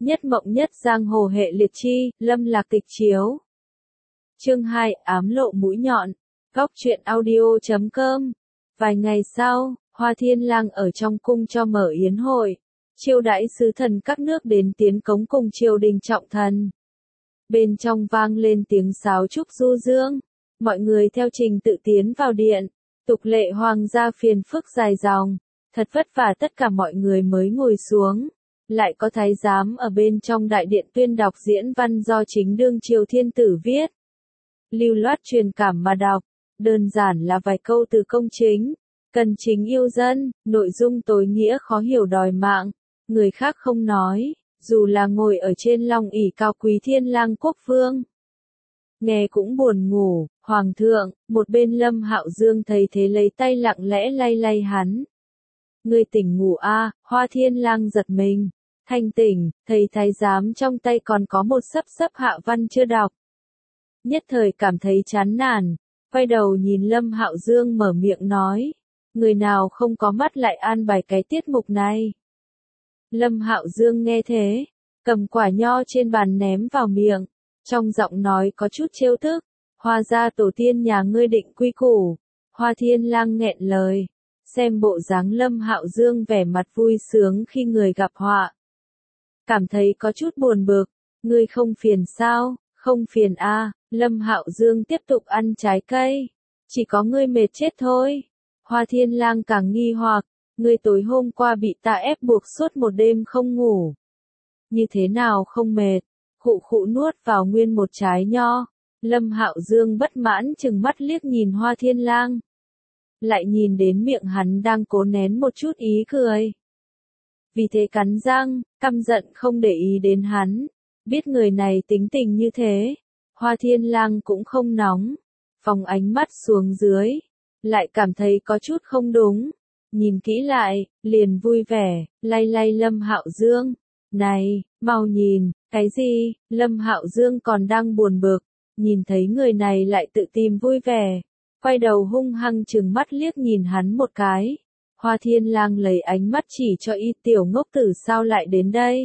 Nhất mộng nhất giang hồ hệ liệt chi, Lâm Lạc tịch chiếu. Chương 2, ám lộ mũi nhọn. Góc truyện audio.com. Vài ngày sau, Hoa Thiên Lang ở trong cung cho mở yến hội, chiêu đãi sứ thần các nước đến tiến cống cùng triều đình trọng thần. Bên trong vang lên tiếng sáo trúc du dương, mọi người theo trình tự tiến vào điện, tục lệ hoàng gia phiền phức dài dòng, thật vất vả tất cả mọi người mới ngồi xuống. Lại có thái giám ở bên trong đại điện tuyên đọc diễn văn do chính đương triều thiên tử viết. Lưu loát truyền cảm mà đọc, đơn giản là vài câu từ công chính, cần chính yêu dân, nội dung tối nghĩa khó hiểu đòi mạng, người khác không nói, dù là ngồi ở trên long ỷ cao quý Thiên Lang quốc vương. Nghe cũng buồn ngủ, hoàng thượng, một bên Lâm Hạo Dương thấy thế lấy tay lặng lẽ lay lay hắn. Ngươi tỉnh ngủ a? Hoa Thiên Lang giật mình, thanh tỉnh, thấy thái giám trong tay còn có một sấp hạ văn chưa đọc. Nhất thời cảm thấy chán nản, quay đầu nhìn Lâm Hạo Dương mở miệng nói, người nào không có mắt lại an bài cái tiết mục này. Lâm Hạo Dương nghe thế, cầm quả nho trên bàn ném vào miệng, trong giọng nói có chút trêu tức, Hoa gia tổ tiên nhà ngươi định quy củ. Hoa Thiên Lang nghẹn lời, xem bộ dáng Lâm Hạo Dương vẻ mặt vui sướng khi người gặp họa. Cảm thấy có chút buồn bực, ngươi không phiền sao? Không phiền a. Lâm Hạo Dương tiếp tục ăn trái cây, chỉ có ngươi mệt chết thôi. Hoa Thiên Lang càng nghi hoặc, ngươi tối hôm qua bị ta ép buộc suốt một đêm không ngủ. Như thế nào không mệt? Khụ khụ nuốt vào nguyên một trái nho. Lâm Hạo Dương bất mãn chừng mắt liếc nhìn Hoa Thiên Lang. Lại nhìn đến miệng hắn đang cố nén một chút ý cười. Vì thế cắn răng, căm giận không để ý đến hắn. Biết người này tính tình như thế, Hoa Thiên Lang cũng không nóng. Phóng ánh mắt xuống dưới, lại cảm thấy có chút không đúng. Nhìn kỹ lại, liền vui vẻ, lay lay Lâm Hạo Dương. Này, mau nhìn, cái gì? Lâm Hạo Dương còn đang buồn bực, nhìn thấy người này lại tự tìm vui vẻ. Quay đầu hung hăng trừng mắt liếc nhìn hắn một cái. Hoa Thiên Lang lấy ánh mắt chỉ cho y tiểu ngốc tử sao lại đến đây.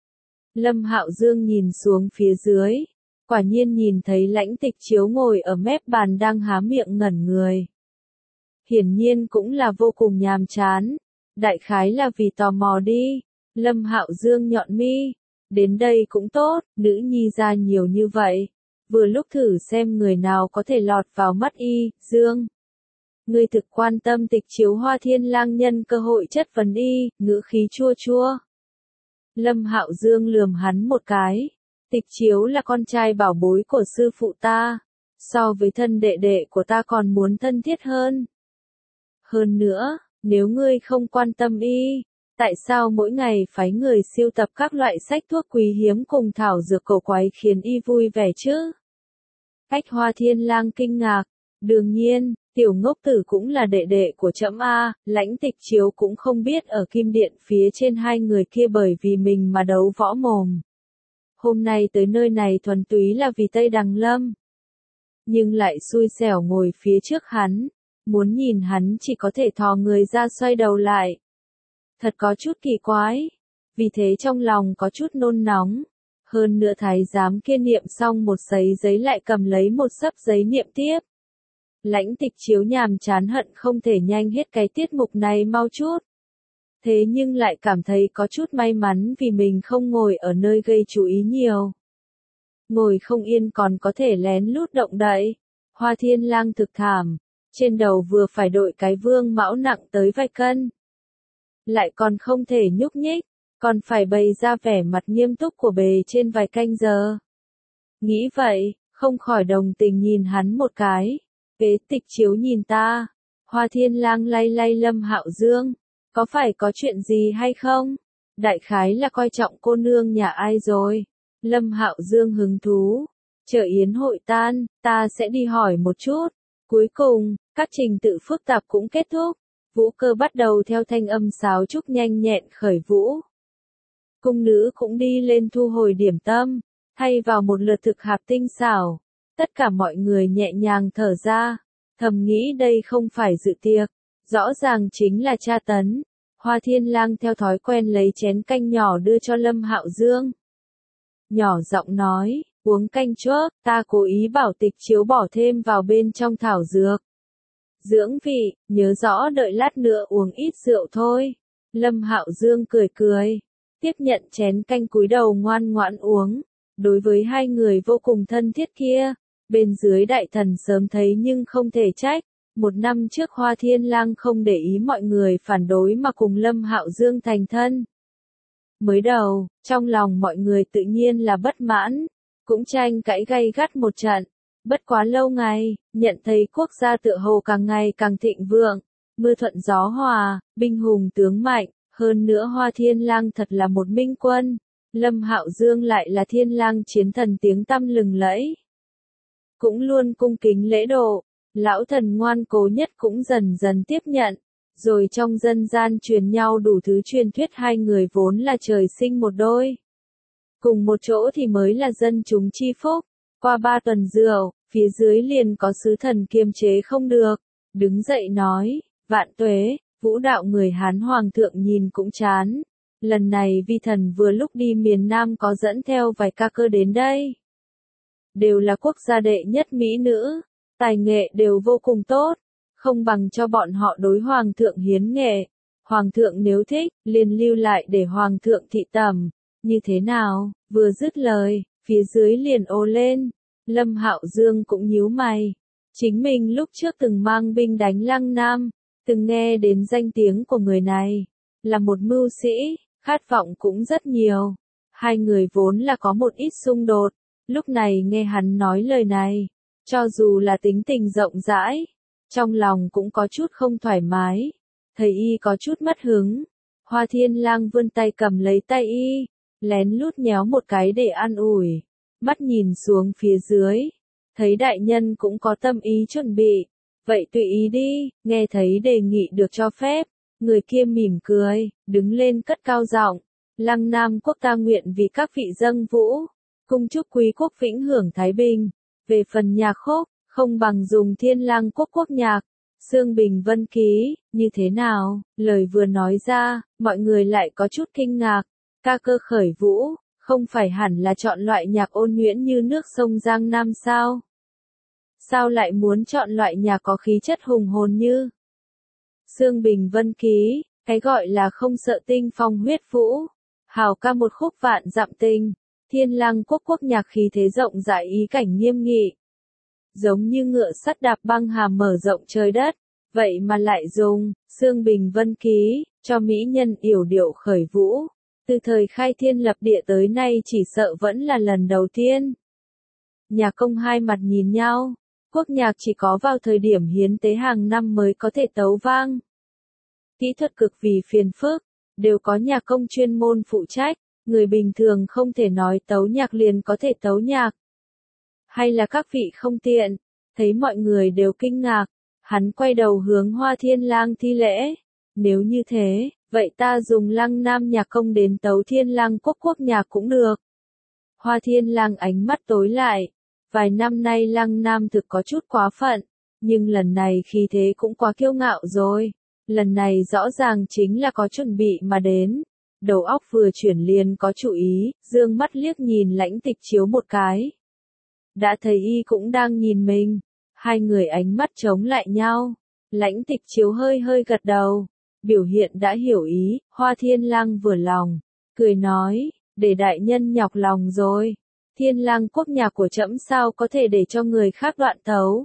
Lâm Hạo Dương nhìn xuống phía dưới, quả nhiên nhìn thấy Lãnh Tịch Chiếu ngồi ở mép bàn đang há miệng ngẩn người. Hiển nhiên cũng là vô cùng nhàm chán, đại khái là vì tò mò đi. Lâm Hạo Dương nhọn mi, đến đây cũng tốt, nữ nhi ra nhiều như vậy, vừa lúc thử xem người nào có thể lọt vào mắt y. Dương, ngươi thực quan tâm Tịch Chiếu? Hoa Thiên Lang nhân cơ hội chất vấn y, ngữ khí chua chua. Lâm Hạo Dương lườm hắn một cái, Tịch Chiếu là con trai bảo bối của sư phụ ta, so với thân đệ đệ của ta còn muốn thân thiết hơn. Hơn nữa, nếu ngươi không quan tâm y, tại sao mỗi ngày phái người siêu tập các loại sách thuốc quý hiếm cùng thảo dược cổ quái khiến y vui vẻ chứ? Cách Hoa Thiên Lang kinh ngạc, đương nhiên, tiểu ngốc tử cũng là đệ đệ của trẫm a. Lãnh Tịch Chiếu cũng không biết ở Kim Điện phía trên hai người kia bởi vì mình mà đấu võ mồm. Hôm nay tới nơi này thuần túy là vì Tây Đằng Lâm. Nhưng lại xui xẻo ngồi phía trước hắn, muốn nhìn hắn chỉ có thể thò người ra xoay đầu lại. Thật có chút kỳ quái, vì thế trong lòng có chút nôn nóng. Hơn nữa thái giám kia niệm xong một giấy lại cầm lấy một xấp giấy niệm tiếp. Lãnh Tịch Chiếu nhàm chán hận không thể nhanh hết cái tiết mục này mau chút. Thế nhưng lại cảm thấy có chút may mắn vì mình không ngồi ở nơi gây chú ý nhiều. Ngồi không yên còn có thể lén lút động đậy. Hoa Thiên Lang thực thảm, trên đầu vừa phải đội cái vương mão nặng tới vài cân. Lại còn không thể nhúc nhích, còn phải bày ra vẻ mặt nghiêm túc của bề trên vài canh giờ. Nghĩ vậy, không khỏi đồng tình nhìn hắn một cái. Kế Tịch Chiếu nhìn ta. Hoa Thiên Lang lay lay Lâm Hạo Dương, có phải có chuyện gì hay không? Đại khái là coi trọng cô nương nhà ai rồi. Lâm Hạo Dương hứng thú, chờ yến hội tan, ta sẽ đi hỏi một chút. Cuối cùng, các trình tự phức tạp cũng kết thúc. Vũ cơ bắt đầu theo thanh âm sáo trúc nhanh nhẹn khởi vũ. Cung nữ cũng đi lên thu hồi điểm tâm, thay vào một lượt thực hạp tinh xảo. Tất cả mọi người nhẹ nhàng thở ra, thầm nghĩ đây không phải dự tiệc, rõ ràng chính là tra tấn. Hoa Thiên Lang theo thói quen lấy chén canh nhỏ đưa cho Lâm Hạo Dương. Nhỏ giọng nói, uống canh trước, ta cố ý bảo Tịch Chiếu bỏ thêm vào bên trong thảo dược. Dưỡng vị, nhớ rõ đợi lát nữa uống ít rượu thôi. Lâm Hạo Dương cười cười, tiếp nhận chén canh cúi đầu ngoan ngoãn uống. Đối với hai người vô cùng thân thiết kia, bên dưới đại thần sớm thấy nhưng không thể trách. Một năm trước Hoa Thiên Lang không để ý mọi người phản đối mà cùng Lâm Hạo Dương thành thân. Mới đầu, trong lòng mọi người tự nhiên là bất mãn, cũng tranh cãi gay gắt một trận. Bất quá lâu ngày, nhận thấy quốc gia tựa hồ càng ngày càng thịnh vượng, mưa thuận gió hòa, binh hùng tướng mạnh, hơn nữa Hoa Thiên Lang thật là một minh quân, Lâm Hạo Dương lại là Thiên Lang chiến thần tiếng tăm lừng lẫy. Cũng luôn cung kính lễ độ, lão thần ngoan cố nhất cũng dần dần tiếp nhận, rồi trong dân gian truyền nhau đủ thứ truyền thuyết hai người vốn là trời sinh một đôi. Cùng một chỗ thì mới là dân chúng chi phúc. Qua 3 tuần rượu, phía dưới liền có sứ thần kiềm chế không được, đứng dậy nói, vạn tuế, vũ đạo người Hán Hoàng thượng nhìn cũng chán. Lần này vi thần vừa lúc đi miền Nam có dẫn theo vài ca cơ đến đây. Đều là quốc gia đệ nhất mỹ nữ, tài nghệ đều vô cùng tốt, không bằng cho bọn họ đối Hoàng thượng hiến nghệ. Hoàng thượng nếu thích, liền lưu lại để Hoàng thượng thị tẩm, như thế nào, vừa dứt lời, phía dưới liền ồ lên. Lâm Hạo Dương cũng nhíu mày. Chính mình lúc trước từng mang binh đánh Lăng Nam, từng nghe đến danh tiếng của người này, là một mưu sĩ, khát vọng cũng rất nhiều. Hai người vốn là có một ít xung đột, lúc này nghe hắn nói lời này, cho dù là tính tình rộng rãi, trong lòng cũng có chút không thoải mái. Thầy y có chút mất hứng. Hoa Thiên Lang vươn tay cầm lấy tay y, lén lút nhéo một cái để an ủi. Mắt nhìn xuống phía dưới, thấy đại nhân cũng có tâm ý chuẩn bị, vậy tùy ý đi. Nghe thấy đề nghị được cho phép, người kia mỉm cười, đứng lên cất cao giọng, Lăng Nam quốc ta nguyện vì các vị dâng vũ, cung chúc quý quốc vĩnh hưởng thái bình. Về phần nhạc khúc, không bằng dùng Thiên Lang quốc quốc nhạc, Xương Bình Vân ký, như thế nào? Lời vừa nói ra, mọi người lại có chút kinh ngạc. Ca cơ khởi vũ, không phải hẳn là chọn loại nhạc ôn nhuyễn như nước sông Giang Nam sao? Sao lại muốn chọn loại nhạc có khí chất hùng hồn như Xương Bình Vân ký, cái gọi là không sợ tinh phong huyết vũ, hào ca một khúc vạn dặm tình. Thiên Lang quốc quốc nhạc khí thế rộng rãi ý cảnh nghiêm nghị, giống như ngựa sắt đạp băng hàm mở rộng trời đất, vậy mà lại dùng Xương Bình Vân ký cho mỹ nhân yểu điệu khởi vũ. Từ thời khai thiên lập địa tới nay chỉ sợ vẫn là lần đầu tiên. Nhạc công hai mặt nhìn nhau, quốc nhạc chỉ có vào thời điểm hiến tế hàng năm mới có thể tấu vang. Kỹ thuật cực vì phiền phức, đều có nhạc công chuyên môn phụ trách, người bình thường không thể nói tấu nhạc liền có thể tấu nhạc. Hay là các vị không tiện, thấy mọi người đều kinh ngạc, hắn quay đầu hướng Hoa Thiên Lang thi lễ. Nếu như thế, vậy ta dùng Lăng Nam nhạc công đến tấu Thiên Lang quốc quốc nhạc cũng được. Hoa Thiên Lang ánh mắt tối lại, vài năm nay Lăng Nam thực có chút quá phận, nhưng lần này khí thế cũng quá kiêu ngạo rồi. Lần này rõ ràng chính là có chuẩn bị mà đến. Đầu óc vừa chuyển liền có chủ ý, dương mắt liếc nhìn Lãnh Tịch Chiếu một cái. Đã thấy y cũng đang nhìn mình, hai người ánh mắt chống lại nhau. Lãnh Tịch Chiếu hơi hơi gật đầu, biểu hiện đã hiểu ý. Hoa Thiên Lang vừa lòng, cười nói, để đại nhân nhọc lòng rồi. Thiên Lang quốc nhạc của trẫm sao có thể để cho người khác đoạn tấu.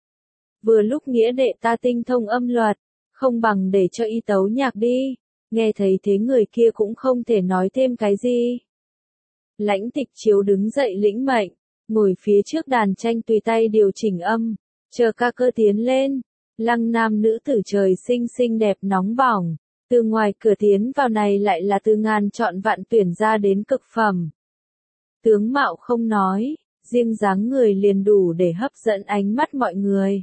Vừa lúc nghĩa đệ ta tinh thông âm luật, không bằng để cho y tấu nhạc đi. Nghe thấy thế người kia cũng không thể nói thêm cái gì. Lãnh Tịch Chiếu đứng dậy lĩnh mệnh, ngồi phía trước đàn tranh tùy tay điều chỉnh âm, chờ ca cơ tiến lên. Lăng Nam nữ tử trời sinh xinh đẹp nóng bỏng, từ ngoài cửa tiến vào này lại là từ ngàn chọn vạn tuyển ra đến cực phẩm. Tướng mạo không nói, riêng dáng người liền đủ để hấp dẫn ánh mắt mọi người.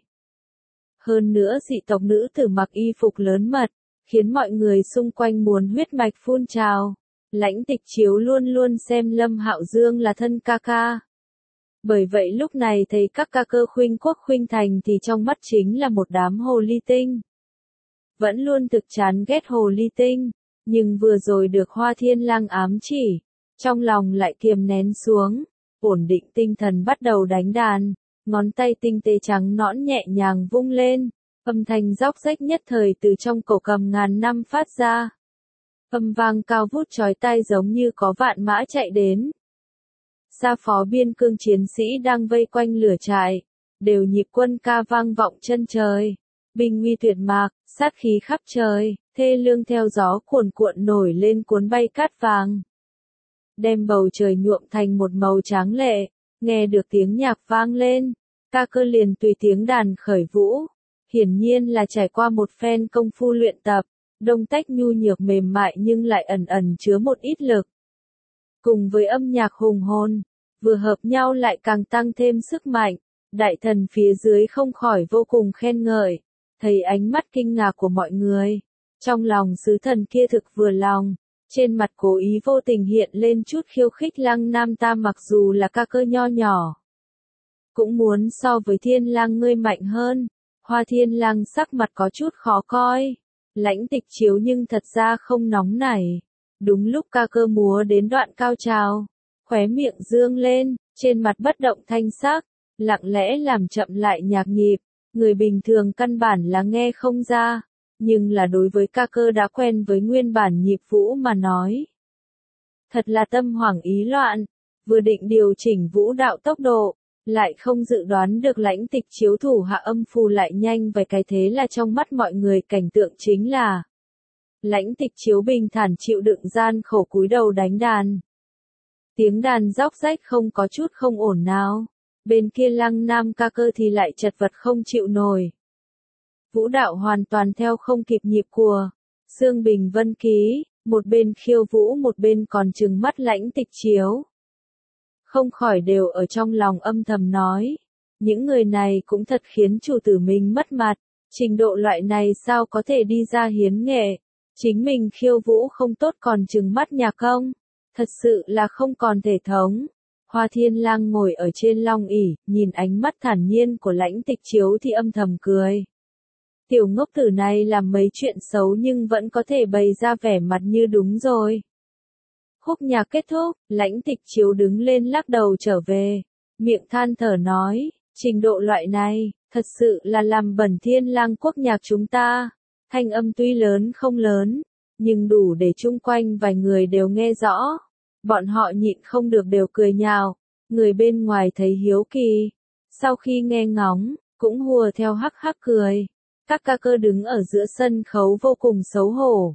Hơn nữa dị tộc nữ tử mặc y phục lớn mật, khiến mọi người xung quanh muốn huyết mạch phun trào. Lãnh Tịch Chiếu luôn luôn xem Lâm Hạo Dương là thân ca ca. Bởi vậy lúc này thấy các ca cơ khuynh quốc khuynh thành thì trong mắt chính là một đám hồ ly tinh. vẫn luôn thực chán ghét hồ ly tinh, nhưng vừa rồi được Hoa Thiên Lang ám chỉ, trong lòng lại kiềm nén xuống, ổn định tinh thần bắt đầu đánh đàn, ngón tay tinh tế trắng nõn nhẹ nhàng vung lên, âm thanh róc rách nhất thời từ trong cổ cầm ngàn năm phát ra. Âm vang cao vút chói tai giống như có vạn mã chạy đến. Xa phó biên cương chiến sĩ đang vây quanh lửa trại, đều nhịp quân ca vang vọng chân trời. Binh nguy tuyệt mạc, sát khí khắp trời, thê lương theo gió cuồn cuộn nổi lên cuốn bay cát vàng. Đem bầu trời nhuộm thành một màu tráng lệ, nghe được tiếng nhạc vang lên, ca cơ liền tùy tiếng đàn khởi vũ. Hiển nhiên là trải qua một phen công phu luyện tập, đông tách nhu nhược mềm mại nhưng lại ẩn ẩn chứa một ít lực. Cùng với âm nhạc hùng hồn, vừa hợp nhau lại càng tăng thêm sức mạnh, đại thần phía dưới không khỏi vô cùng khen ngợi, thấy ánh mắt kinh ngạc của mọi người. Trong lòng sứ thần kia thực vừa lòng, trên mặt cố ý vô tình hiện lên chút khiêu khích Lăng Nam ta mặc dù là ca cơ nho nhỏ. Cũng muốn so với Thiên Lang ngươi mạnh hơn. Hoa Thiên Lang sắc mặt có chút khó coi, Lãnh Tịch Chiếu nhưng thật ra không nóng nảy. Đúng lúc ca cơ múa đến đoạn cao trào, khóe miệng dương lên, trên mặt bất động thanh sắc, lặng lẽ làm chậm lại nhạc nhịp, người bình thường căn bản là nghe không ra, nhưng là đối với ca cơ đã quen với nguyên bản nhịp vũ mà nói. Thật là tâm hoảng ý loạn, vừa định điều chỉnh vũ đạo tốc độ, lại không dự đoán được Lãnh Tịch Chiếu thủ hạ âm phù lại nhanh về cái thế là trong mắt mọi người cảnh tượng chính là Lãnh Tịch Chiếu bình thản chịu đựng gian khổ cúi đầu đánh đàn. Tiếng đàn róc rách không có chút không ổn nào, bên kia Lăng Nam ca cơ thì lại chật vật không chịu nổi. Vũ đạo hoàn toàn theo không kịp nhịp của Sương Bình Vân Ký, một bên khiêu vũ một bên còn trừng mắt Lãnh Tịch Chiếu. Không khỏi đều ở trong lòng âm thầm nói, những người này cũng thật khiến chủ tử mình mất mặt, trình độ loại này sao có thể đi ra hiến nghệ, chính mình khiêu vũ không tốt còn trừng mắt nhà công, thật sự là không còn thể thống. Hoa Thiên Lang ngồi ở trên long ỷ, nhìn ánh mắt thản nhiên của Lãnh Tịch Chiếu thì âm thầm cười. Tiểu ngốc tử này làm mấy chuyện xấu nhưng vẫn có thể bày ra vẻ mặt như đúng rồi. Khúc nhạc kết thúc, Lãnh Tịch Chiếu đứng lên lắc đầu trở về, miệng than thở nói, trình độ loại này, thật sự là làm bẩn Thiên Lang quốc nhạc chúng ta. Thanh âm tuy lớn không lớn, nhưng đủ để chung quanh vài người đều nghe rõ. Bọn họ nhịn không được đều cười nhạo, người bên ngoài thấy hiếu kỳ. Sau khi nghe ngóng, cũng hùa theo hắc hắc cười. Các ca cơ đứng ở giữa sân khấu vô cùng xấu hổ.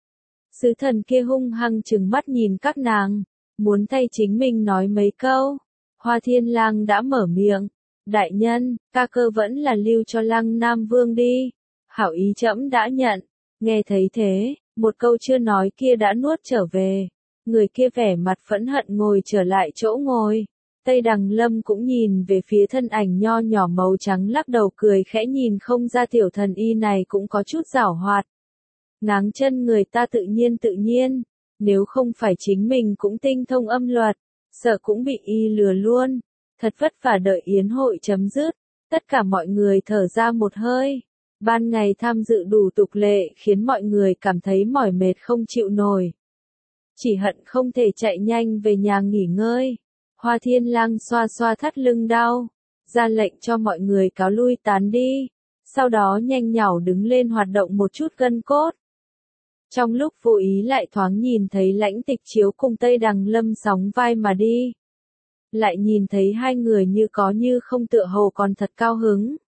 Sứ thần kia hung hăng trừng mắt nhìn các nàng, muốn thay chính mình nói mấy câu. Hoa Thiên Lang đã mở miệng, đại nhân, ca cơ vẫn là lưu cho Lăng Nam Vương đi. Hảo ý trẫm đã nhận, nghe thấy thế, một câu chưa nói kia đã nuốt trở về. Người kia vẻ mặt phẫn hận ngồi trở lại chỗ ngồi. Tây Đằng Lâm cũng nhìn về phía thân ảnh nho nhỏ màu trắng lắc đầu cười khẽ nhìn không ra tiểu thần y này cũng có chút giảo hoạt. Ngáng chân người ta tự nhiên, nếu không phải chính mình cũng tinh thông âm luật, sợ cũng bị y lừa luôn. Thật vất vả đợi yến hội chấm dứt, tất cả mọi người thở ra một hơi. Ban ngày tham dự đủ tục lệ khiến mọi người cảm thấy mỏi mệt không chịu nổi. Chỉ hận không thể chạy nhanh về nhà nghỉ ngơi. Hoa Thiên Lang xoa xoa thắt lưng đau, ra lệnh cho mọi người cáo lui tán đi. Sau đó nhanh nhảu đứng lên hoạt động một chút gân cốt. Trong lúc vô ý lại thoáng nhìn thấy Lãnh Tịch Chiếu cùng Tây Đằng Lâm sóng vai mà đi. Lại nhìn thấy hai người như có như không tựa hồ còn thật cao hứng.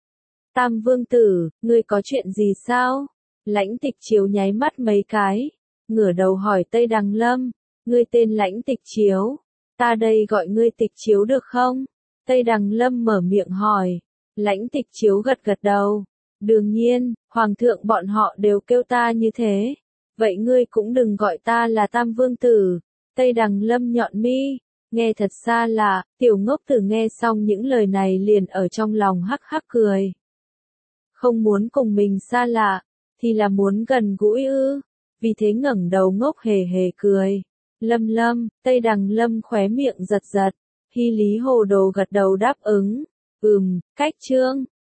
Tam Vương Tử, ngươi có chuyện gì sao? Lãnh Tịch Chiếu nháy mắt mấy cái, ngửa đầu hỏi Tây Đằng Lâm, ngươi tên Lãnh Tịch Chiếu, ta đây gọi ngươi Tịch Chiếu được không? Tây Đằng Lâm mở miệng hỏi, Lãnh Tịch Chiếu gật gật đầu, đương nhiên, Hoàng thượng bọn họ đều kêu ta như thế, vậy ngươi cũng đừng gọi ta là Tam Vương Tử. Tây Đằng Lâm nhọn mi, nghe thật xa lạ, tiểu ngốc tử nghe xong những lời này liền ở trong lòng hắc hắc cười. Không muốn cùng mình xa lạ, thì là muốn gần gũi ư, vì thế ngẩng đầu ngốc hề hề cười. Lâm, Tây Đằng Lâm khóe miệng giật giật, Hy Lý Hồ Đồ gật đầu đáp ứng, cách chương.